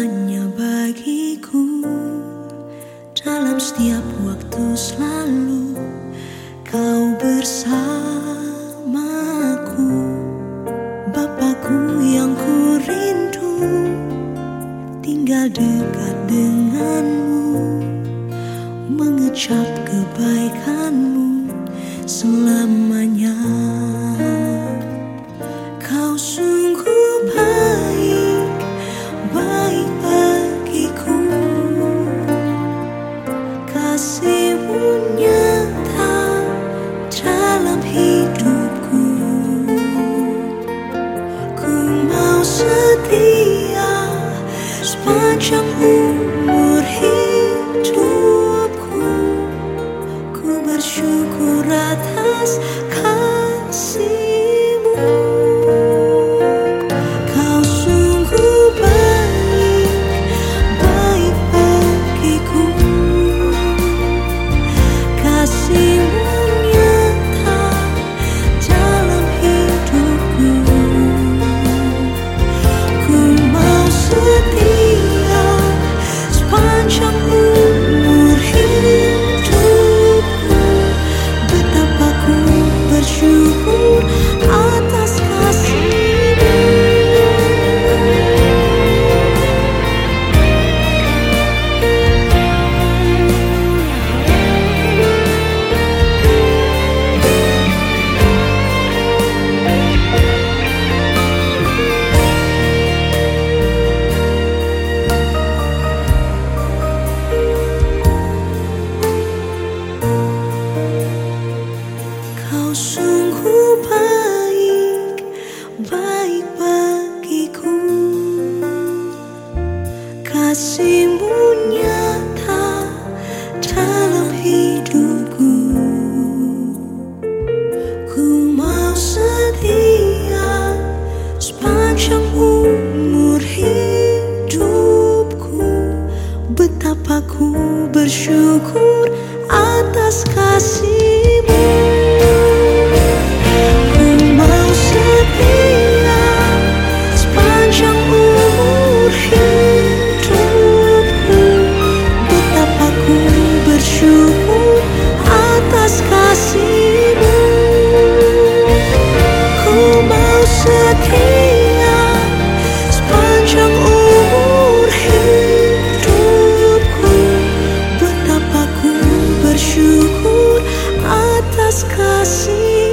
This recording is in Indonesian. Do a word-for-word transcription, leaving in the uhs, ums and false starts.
selamanya bagiku. Dalam setiap waktu selalu kau bersamaku. Bapakku yang ku rindu, tinggal dekat denganmu, mengecap kebaikanmu selamanya. Kau sungguh baik, baik bagiku. Kasihmu nyata dalam hidupku. Ku mau setia sepanjang umur hidupku. Ku bersyukur atas kasihmu. Kau sungguh baik, baik bagiku. Kasihmu nyata dalam hidupku. Ku mau setia sepanjang umur hidupku. Betapa ku bersyukur atas kasih-Mu. Kau sungguh baik, baik bagiku. Kasih-Mu nyata dalam hidupku. Ku mau setia sepanjang umur hidupku. Betapa ku bersyukur atas kasih-Mu. Ku mau setia sepanjang umur hidupku. Betapa ku bersyukur atas kasih-Mu. Ku mau setia sepanjang umur hidupku. Betapa ku bersyukur atas kasih.